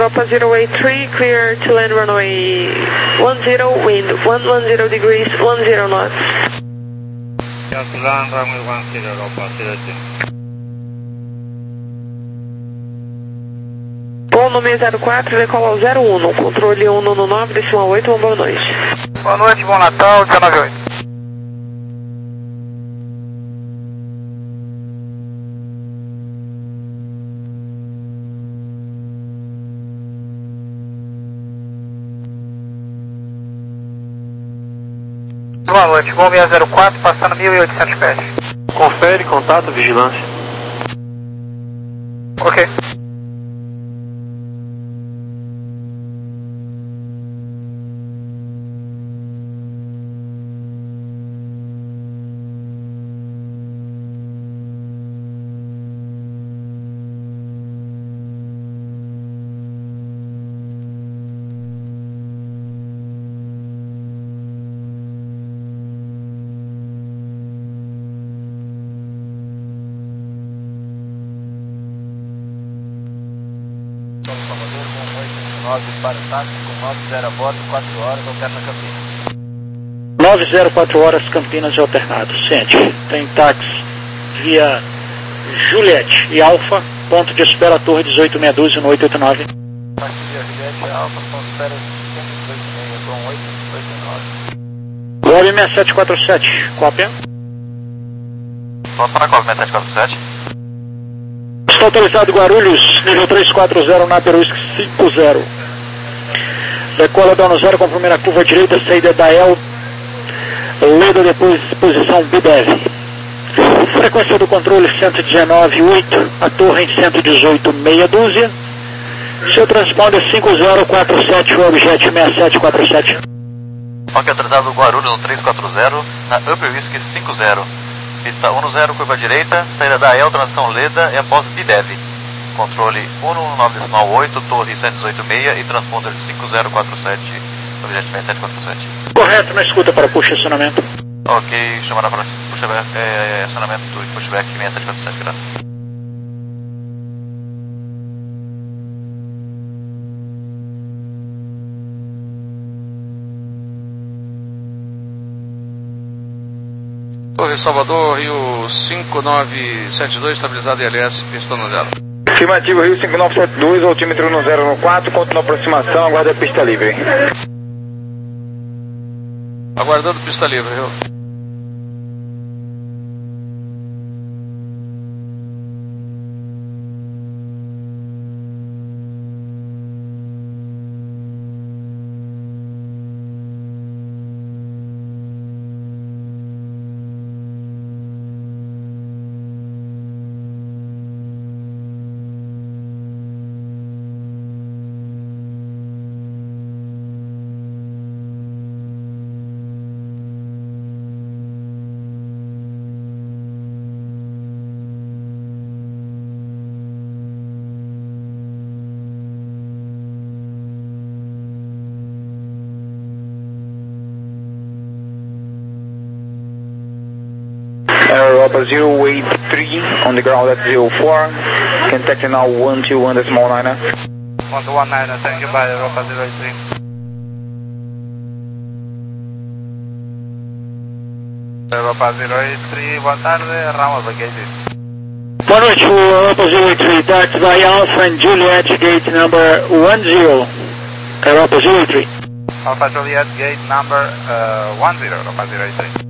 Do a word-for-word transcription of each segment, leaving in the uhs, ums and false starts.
Europa zero eight three, clear to land runway one zero, wind one ten degrees, ten knots. Clear to land runway one zero, Europa zero eight three. Bom, nome zero quatro, decola ao zero um, controle um nove nove, decimal oito, uma boa noite. Boa noite, bom Natal, dezenove oito. Boa noite, Gol seis zero quatro, passando mil e oitocentos pés. Confere, contato, vigilância. Ok. Para o táxi com nove zero a bordo, quatro horas, alterna Campinas. nove zero quatro horas, Campinas e alternado. Ciente, tem táxi via Juliette e Alfa, ponto de espera Torre dezoito meia dúzia no oito oito nove. Táxi via Juliette e Alfa, ponto de espera cento e dezoito e meia com oito oito nove. Web seis sete quatro sete, cópia. Pronto para a Cove seis sete quatro sete. Está autorizado Guarulhos, nível três quatro zero, Naper Whisky cinco zero. Decola dono zero com a primeira curva direita, saída da El, Leda depois posição B D E V. Frequência do controle cento e dezenove ponto oito, a torre em cento e dezoito meia dúzia. Seu transponder cinco zero quatro sete, o objeto seis sete quatro sete. Ok, autorizado Guarulhos no três quatro zero, na Upper Whisky cinco zero. Pista um zero, curva direita, saída da El, transição Leda e após B D E V. Controle um nove oito, torre cento e dezoito meia e transponder cinco zero quatro sete, objeto seis sete quatro sete. Correto, na escuta para push acionamento. Ok, chamada para pushback, é, acionamento do pushback seis sete quatro sete, graças. Torre Salvador, Rio cinco nove sete dois, estabilizado I L S, pista no zero. Afirmativo, Rio cinco nove sete dois, altímetro no zero quatro, continua aproximação, aguarda a pista livre. Aguardando pista livre, Rio. Europa zero eight three, on the ground at zero four, contact now one two one decimal nine. one two one nine, thank you, by Europa zero eight three. Europa zero eight three, boa tarde, Ramos vacated. Boa noite, Europa zero eight three, taxi by Alpha and Juliet, gate number one zero, Europa zero eight three. Alpha Juliet, gate number uh, one zero, Europa zero eight three.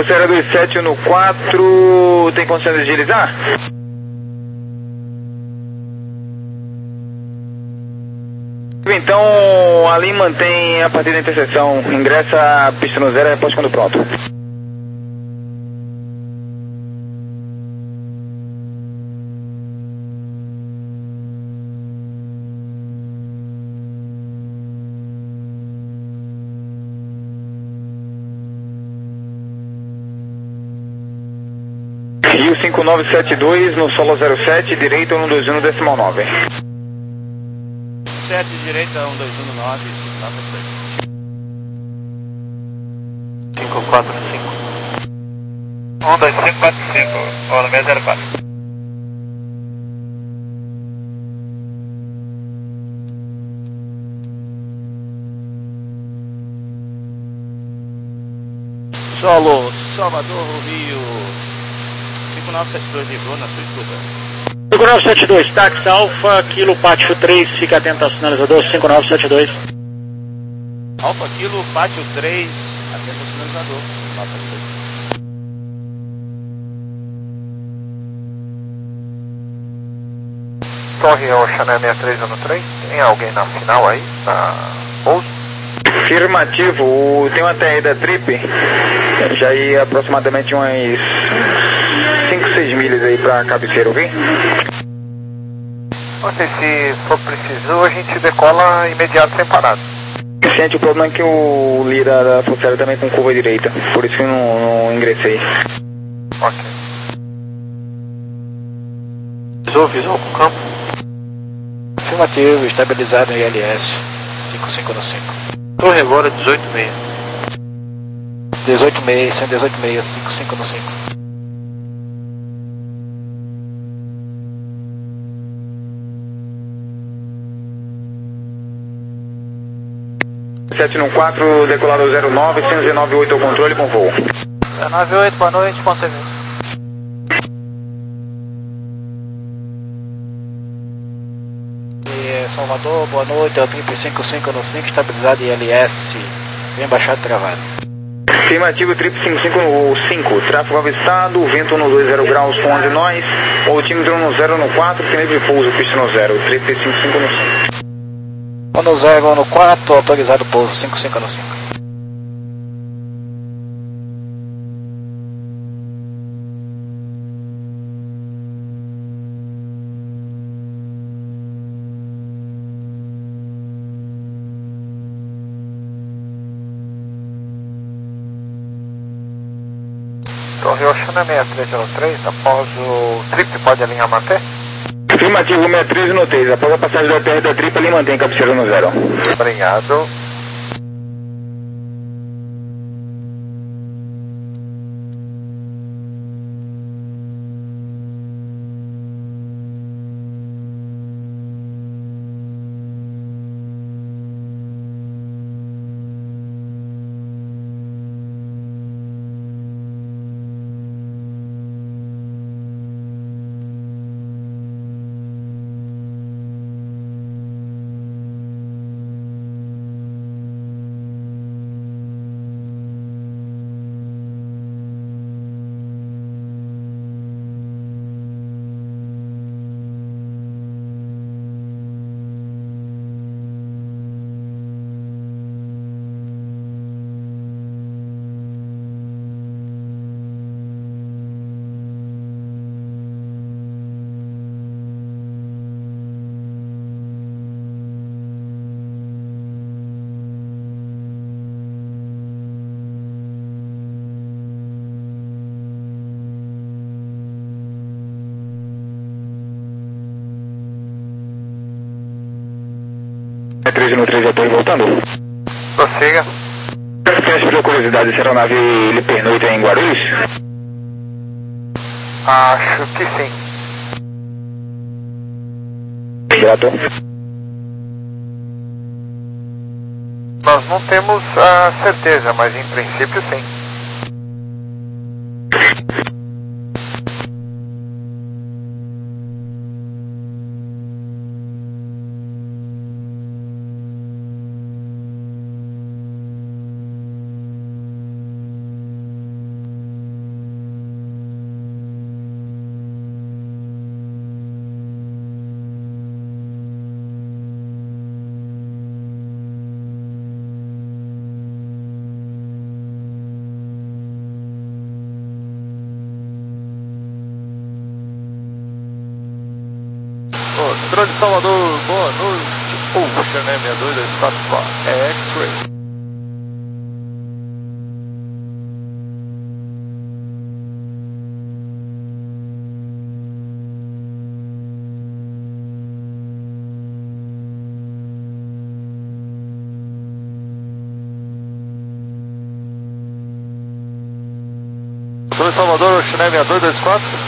Você era dos sete no quatro, tem condições de agilizar? Então, ali mantém a partir da interseção, ingressa a pista no zero e reposta quando pronto. Rio cinco nove sete dois no solo zero sete, direita um dois um no decimal nove. sete, direita um dois um no nove, cinco quatro cinco. um dois cinco quatro cinco, hora seis zero quatro. Solo, Salvador, Rio cinco nove sete dois, ligou na sua escuta. cinco nove sete dois, táxi Alfa, Kilo Pátio três, fica atento ao sinalizador, cinco nove sete dois. Alfa Kilo, Pátio três, atento ao sinalizador. Nota três. Torre Oxané sessenta e três ano três, tem alguém na final aí, na pouso? Afirmativo, tem uma T R da Trip, já ia aproximadamente umas cinco, seis milhas aí pra cabeceira, ok? Ok, se for preciso a gente decola imediato sem parada. Gente, o problema é que o Lira da Força Aérea também com curva direita, por isso que eu não, não ingressei. Ok. Visou, visou com o campo? Afirmativo, estabilizado em I L S, cinco cinco no cinco. Torre agora dezoito seis. dezoito seis, cento e dezoito seis, cinco cinco no cinco. sete no quatro, decolado zero nove, cento e nove oito ao controle com voo. zero nove oito, boa noite, bom serviço. E Salvador, boa noite, é o Trip cinco cinco no cinco, estabilizado em I L S, bem baixado e travado. Afirmativo, Trip cinco cinco no cinco, tráfego avistado, vento no dois zero graus com onze nós, altímetro no zero no quatro, final de pouso, pista no zero, Trip cinco cinco no cinco. No zero no quatro, autorizado pouso, cinco cinco no cinco. Torre Oxané sessenta e três zero três, após o Trip pode alinhar manter? Afirmativo, sessenta e três no três, após a passagem da T R da Trip, ele mantém cabeceira no zero. Obrigado. sessenta e três no três, apoio voltando. Prossiga. Teste por curiosidade, essa aeronave ele pernoita em Guarulhos? Acho que sim. Grato. Nós não temos a certeza, mas em princípio sim. Controle de Salvador, boa noite. Ocean né, seis dois dois quatro X-Ray. Controle Salvador, Ocean seis dois dois quatro.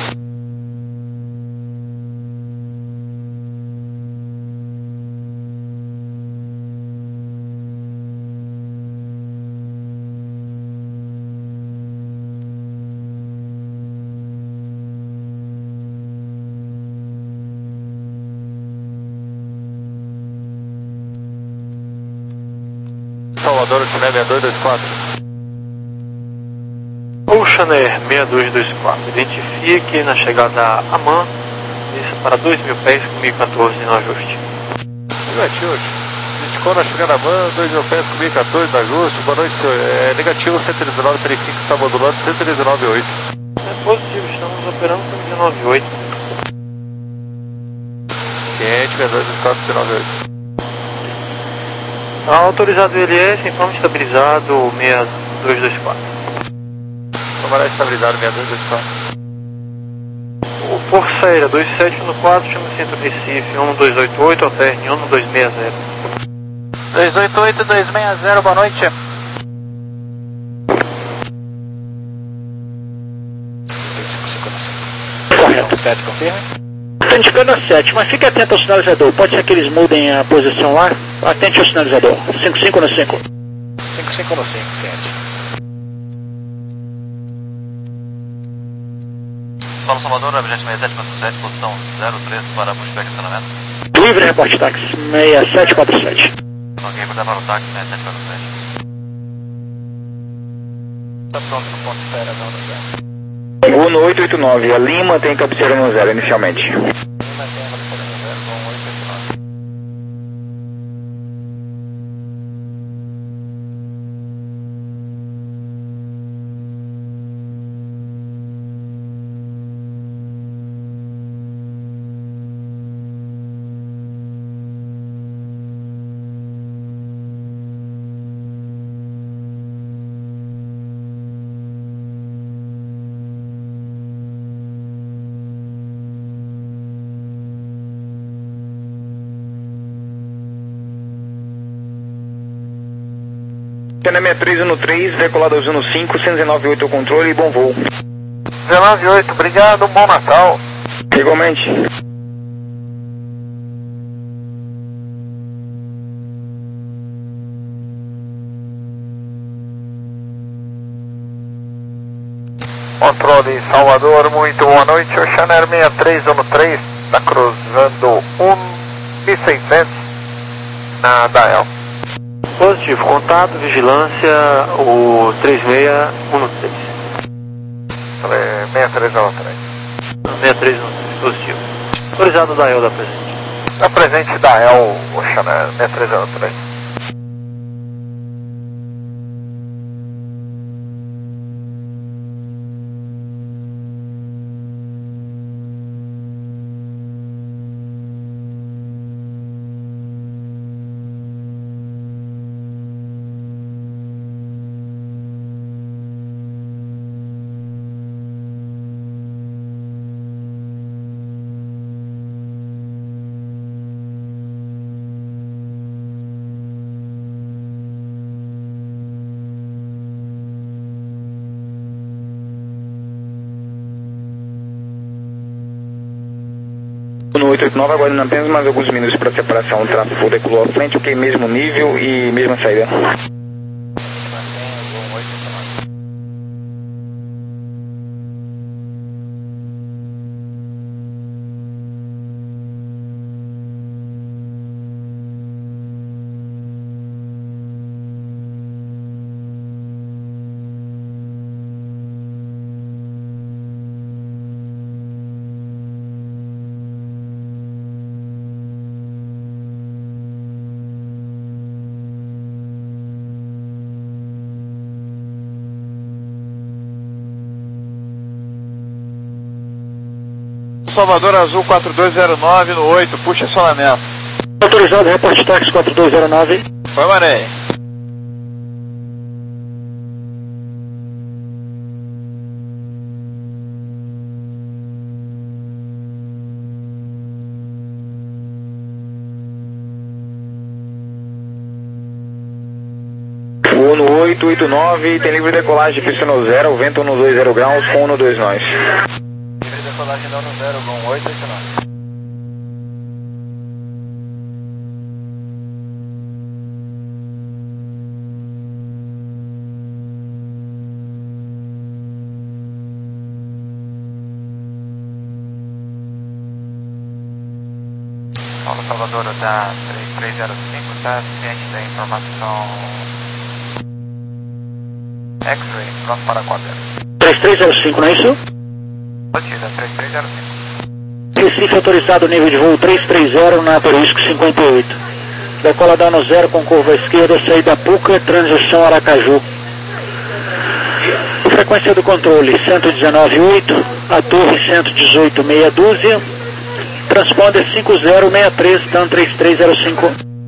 Salvador, Ocean seis dois dois quatro. Ocean seis dois dois quatro, identifique na chegada a Amman, isso para dois mil pés com mil e quatorze no ajuste. Negativo, indicou na chegada a Amman, dois mil pés com mil e quatorze no ajuste. Boa noite, senhor. É negativo, cento e dezenove trinta e cinco, está modulando cento e dezenove vírgula oito. É positivo, estamos operando com dezenove vírgula oito. Quente, seis dois dois quatro, dezenove vírgula oito. Autorizado o L S, informe estabilizado seis dois dois quatro. Tomará estabilizado seis dois dois quatro. O Força Aérea dois sete um quatro, chama Centro Recife um dois oito oito, alterne um dois seis zero. dois oito oito, dois seis zero, boa noite. Correto. sete, confirma. Está indicando a sete, mas fique atento ao sinalizador. Pode ser que eles mudem a posição lá. Atente ao sinalizador. cinco cinco no cinco. cinco cinco no cinco, ciente. Paulo Salvador, objeto seis sete quatro sete, posição zero três para pushback acionamento. Livre, reporte táxi. seis sete quatro sete. Ok, vou dar para o táxi seis sete quatro sete. Está pronto no ponto de espera, não, não. Uno oito oito nove, a Lima tem cabeceira no zero inicialmente. Cana sessenta e três no três, decolado ao no cinco, cento e dezenove vírgula oito o controle e bom voo. dezenove vírgula oito, obrigado, bom Natal. Igualmente. Controle Salvador, muito boa noite. Ocean seis três um três, está cruzando um mil e seiscentos na Dael. Positivo, contato, vigilância, o três seis um três. seis três um três. seis três um três, positivo. Autorizado da E L da presente. Da presente da E L, Ocean seis três um três. Uno oito oito nove, aguardando apenas mais alguns minutos para separação. O tráfego decolou à frente, ok, mesmo nível e mesma saída. Salvador Azul quatro dois zero nove no oito, puxa acionamento. Autorizado, reporte táxi quatro dois zero nove. Foi, Marei. Voo no oito oito nove, tem livre decolagem de pista no zero, vento no dois zero graus, com no dois nós. Livre decolagem no zero, com oito oito nove. Paulo Salvador da três três zero cinco, está ciente da informação X-Ray, pronto para a quarta. três três zero cinco, não é isso? Batida, três três zero cinco. Recife autorizado, nível de voo três três zero na Perisco cinquenta e oito. Decola dano zero com curva à esquerda, saída Puca, transição Aracaju. Frequência do controle cento e dezenove ponto oito, a torre cento e dezoito meia dúzia. Transponder cinco zero seis três, TAM três três zero cinco.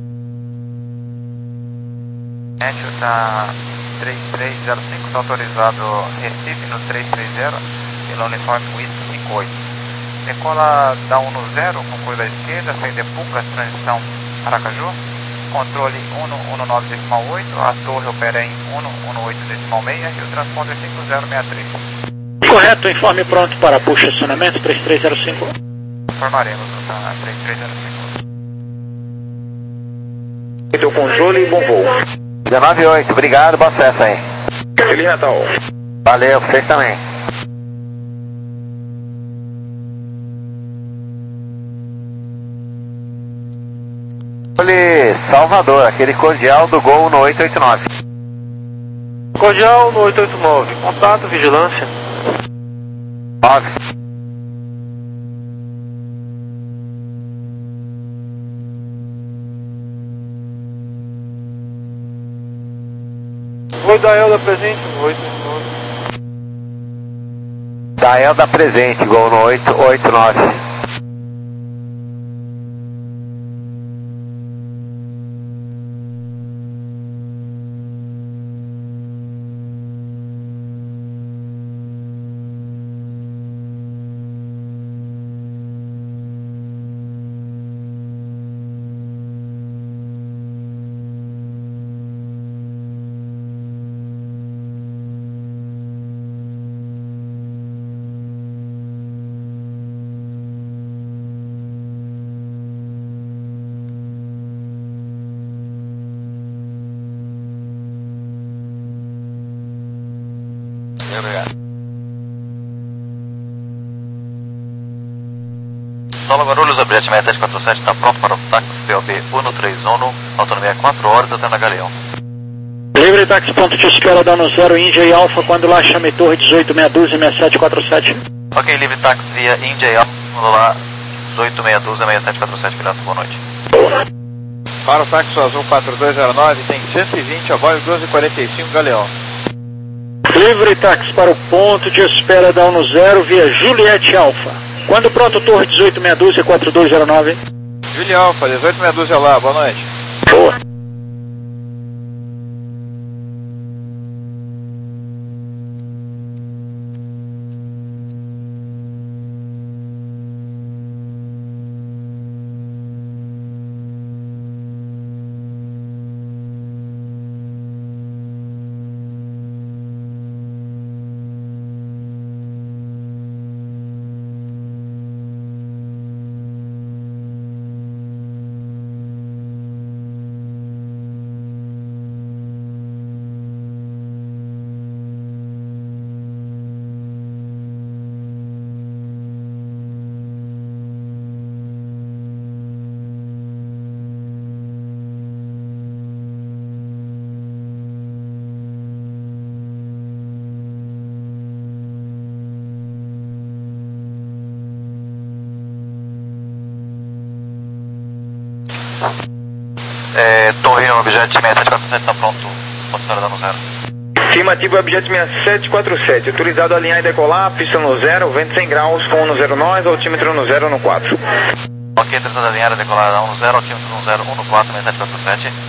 Médio da três três zero cinco, está autorizado Recife no três três zero, pela uniforme Whisky cinquenta e oito. Decola da um no zero, com curva à esquerda, saída Puca, transição Aracaju. Controle um um nove decimal oito, a torre opera em um um oito decimal seis e o transponder cinco zero seis três. Correto, informe pronto para puxa acionamento três três zero cinco. Informaremos da três três zero cinco. Então controle e bom voo. dezenove oito, obrigado, boa festa aí. Feliz Natal. Valeu, vocês também. Olhe, Salvador, aquele cordial do Gol no oito oito nove. Cordial no oito oito nove, contato, vigilância. nove. Oi, da Elda presente no oito oito nove. Da Elda presente, Gol no oito oito nove. Solo Guarulhos, Abriete seis sete quatro sete, está pronto para o táxi P O B um três um, autonomia quatro horas, até na Galeão. Livre táxi, ponto de espera, dano zero, Índia e Alfa, quando lá chame torre dezoito meia dúzia, seis sete quatro sete. Ok, livre táxi via Índia e Alfa, quando lá dezoito meia dúzia, seis sete quatro sete, piloto, boa noite. Para o táxi azul quatro dois zero nove, tem cento e vinte, a voz doze quarenta e cinco, Galeão. Livre táxi para o ponto de espera, dano zero, via Juliette Alfa. Quando pronto, torre dezoito meia dúzia, quatro dois zero nove. Julia Alfa, dezoito meia dúzia lá, boa noite. Boa. É, torre no objeto seis sete quatro sete, está pronto, pode esperar dano zero. Afirmativo, objeto sessenta e sete quarenta e sete, autorizado a alinhar e decolar, pista no zero, vento cem graus, com um zero nós, altímetro no zero no quatro. Ok, autorizado a alinhar e decolar a um zero, altímetro no zero, um no quatro, sessenta e sete quarenta e sete.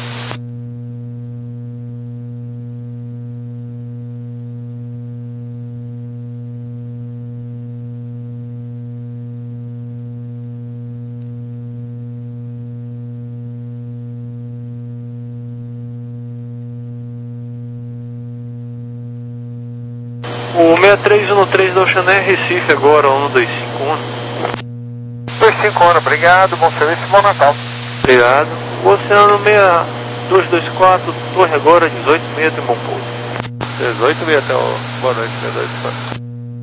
O seis três um três da Ocean Air, Recife agora, um dois cinco um. dois cinco um, obrigado, bom serviço, bom Natal. Obrigado. O Oceano seis dois dois quatro, torre agora, dezoito e meia, tem bom pouso. dezoito e meia até o... Boa noite, seis dois quatro.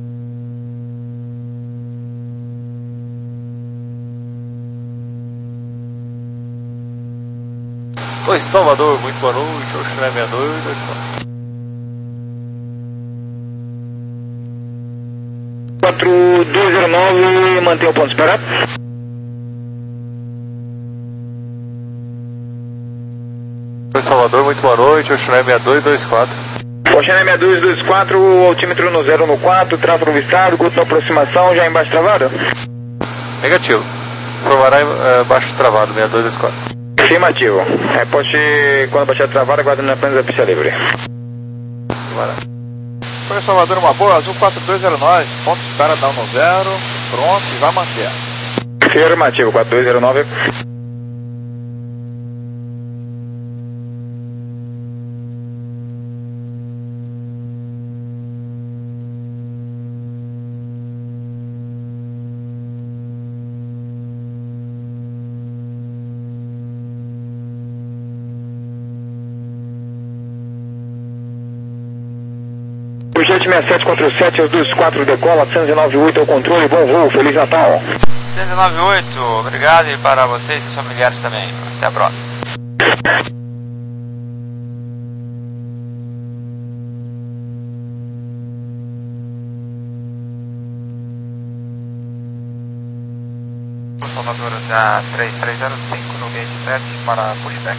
Oi, Salvador, muito boa noite, Ocean Air sessenta e dois dois quatro. quatro dois zero nove, mantém o ponto esperado. Oi, Salvador, muito boa noite, Ocean Air sessenta e dois dois quatro. Ocean Air sessenta e dois dois quatro, altímetro no zero no quatro, tráfego avistado, curto na aproximação, já embaixo travado? Negativo. Informará é, baixo travado, sessenta e dois dois quatro. Afirmativo. É, pode, quando baixar travado, aguardando apenas a pista livre. Informará. Foi Salvador, uma boa, azul quatro dois zero nove, ponto espera dar no zero, pronto e vai manter. Afirmativo, quatro dois zero nove. Projeto sessenta e sete quarenta e sete, os dois quatro decola, cento e nove oito ao controle, bom voo, Feliz Natal. cento e nove oito, obrigado e para vocês e seus familiares também. Até a próxima. Salvador da três três zero cinco no gate sete para pushback.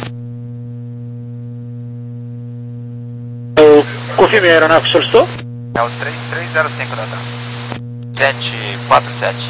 Confirme a aeronave que solicitou? É o três três zero cinco da TAM. sete quatro sete.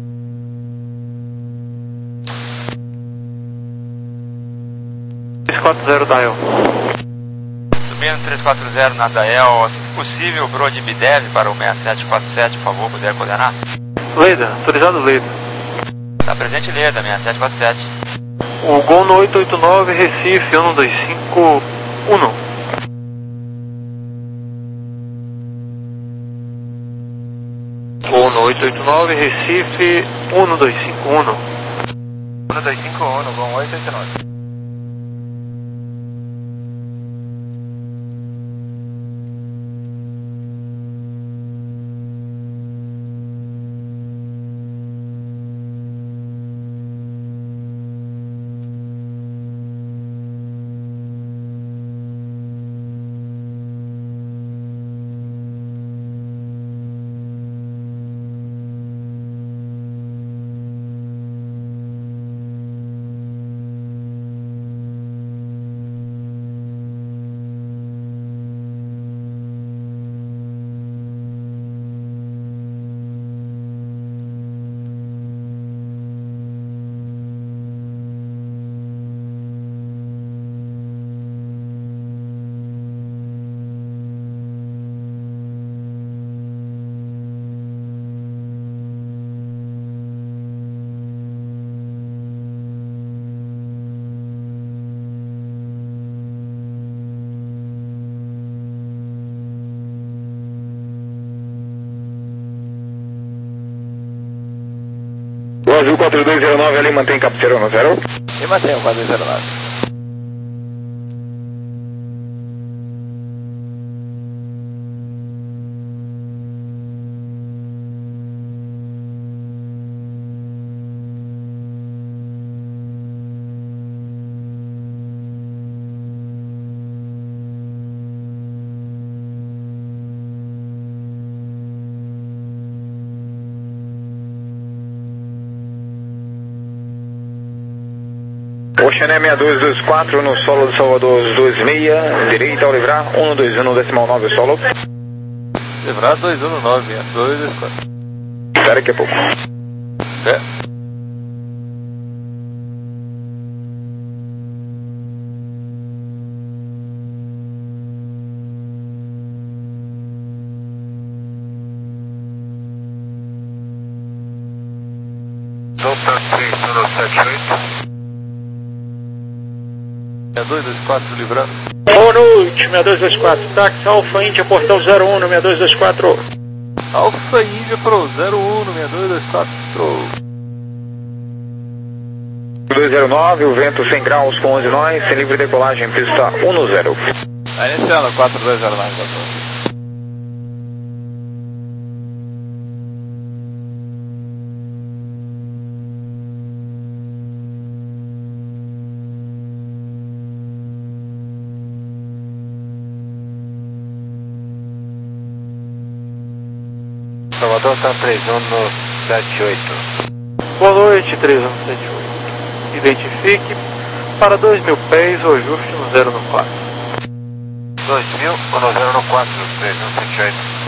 três quatro zero Dial. Subindo três quatro zero na Dael, assim que possível, Brode Bidev para o sessenta e sete quarenta e sete, por favor, puder coordenar? Leda, autorizado Leda. Está presente Leda, sessenta e sete quarenta e sete. O Gol no oito oito nove, Recife, um dois cinco um. Gol no oito oito nove, Recife, um dois cinco um. um dois cinco um, Gol oito oito nove. O azul quatro dois zero nove ali mantém captura no zero. E mantém o quatro dois zero nove. O Oceané seis dois dois quatro no solo do Salvador dois seis, direita ao livrar, um dois um decimal nove solo. Livrar dois um nove, dois dois quatro. Espera daqui a pouco. É. Delta três um sete oito. seis dois dois quatro livrando. Boa noite, seis dois dois quatro, táxi Alfa Índia, portão zero um no seis dois dois quatro. Alfa Índia Pro zero um no seis dois dois quatro. dois zero nove, o vento cem graus com onze nós, sem livre decolagem, pista um zero. Tá iniciando, quatro dois zero nove. Salvador tá três um sete oito. Boa noite, três um sete oito. Identifique para dois mil pés o ajuste no zero no quatro. dois mil ou no zero no quatro, três um sete oito.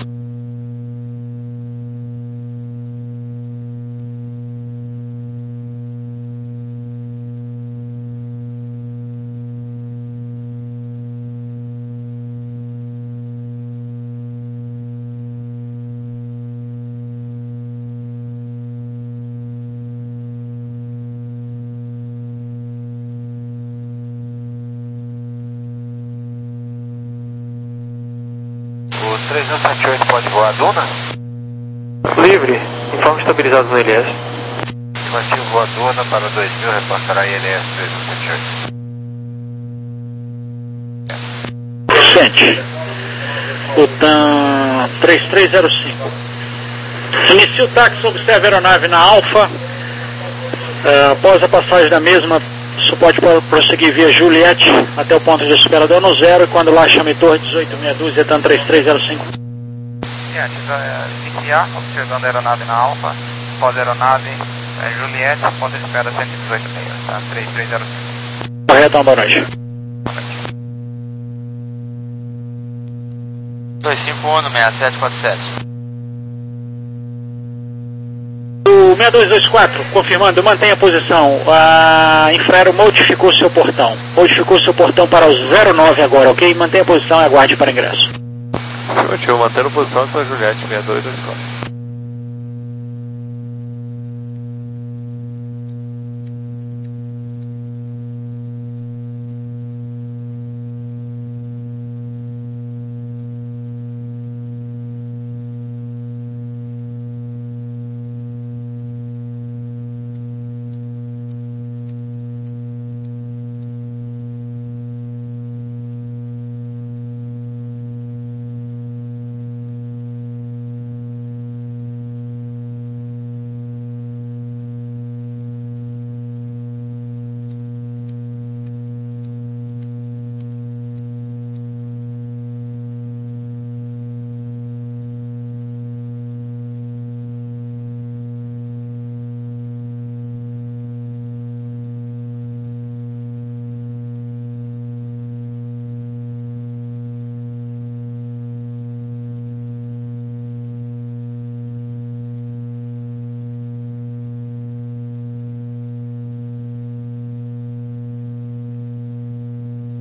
três um sete oito pode voar Duna? Livre, informe estabilizado no L S. Estimativo voa Duna para dois mil, reportará I L S três um sete oito. Sente. Butan três três zero cinco. Inicia o táxi, observe a aeronave na Alfa. Uh, após a passagem da mesma, isso pode prosseguir via Juliette até o ponto de esperador no zero, e quando lá chame torre dezoito meia dúzia, Tan três três zero cinco. Juliette, iniciar, observando a aeronave na Alfa, pós aeronave, é, Juliette, ponto de espera cento e dezoito meia, tá? três três zero cinco. Correto, boa noite. dois cinco um no seis sete quatro sete. O seis dois dois quatro, confirmando, mantenha a posição. A Infraero modificou seu portão. Modificou seu portão para o zero nove agora, ok? Mantenha a posição e aguarde para ingresso. Afirmativo, mantendo posição para Juliette seis dois dois quatro.